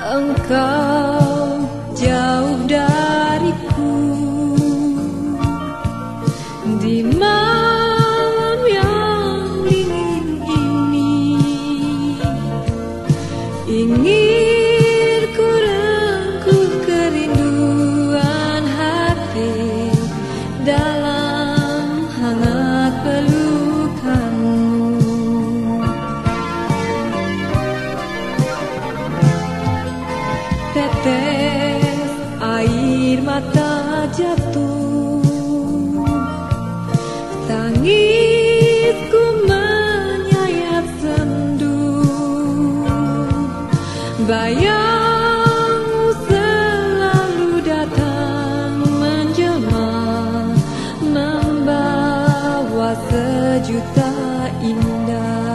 Engkau jauh dariku di malam yang dingin ini. Ingin ku rengkuh kerinduan hati dalam hangat pelukanmu. Tetes air mata jatuh, tangisku menyayat sendu. Bayangmu selalu datang menjelma, membawa sejuta indah.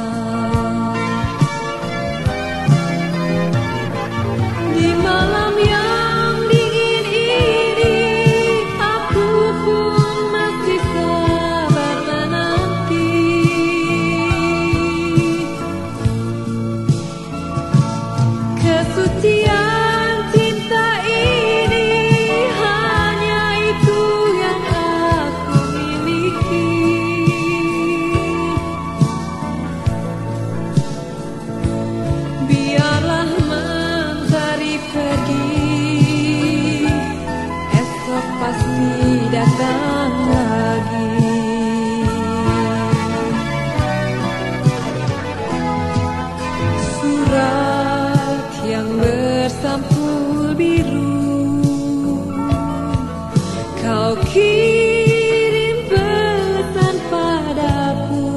Di malam yang dingin ini, aku pun masih sabar menanti. Kesucian cinta ini hanya itu yang aku miliki. Biarlah pergi, esok pasti datang lagi. Surat yang bersampul biru, kau kirim pesan padaku.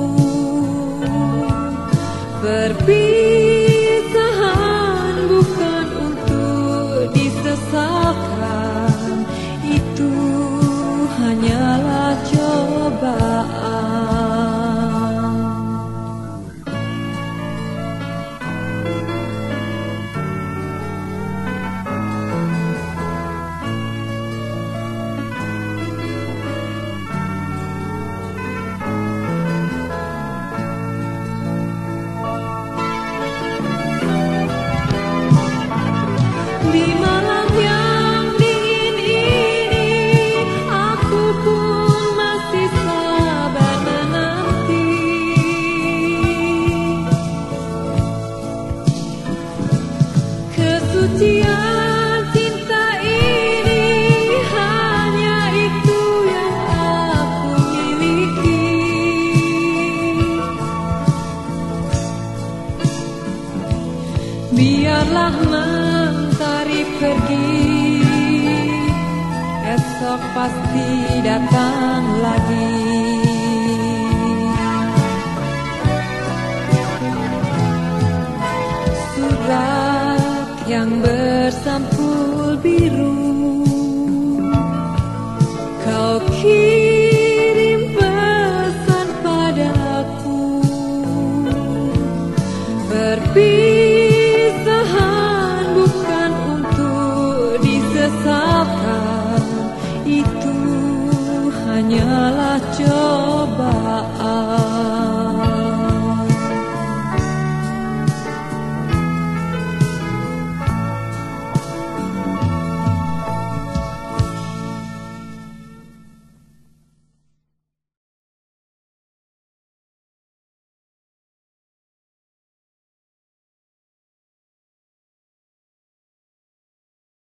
Perpisahan bukan untuk disesalkan, itu hanyalah cobaan. Di malam yang dingin ini, aku pun masih sabar menanti. Kesucian cinta ini hanya itu yang aku miliki. Biarlah mentari pergi, esok pasti datang lagi. Surat yang bersampul biru, kau kirim pesan padaku.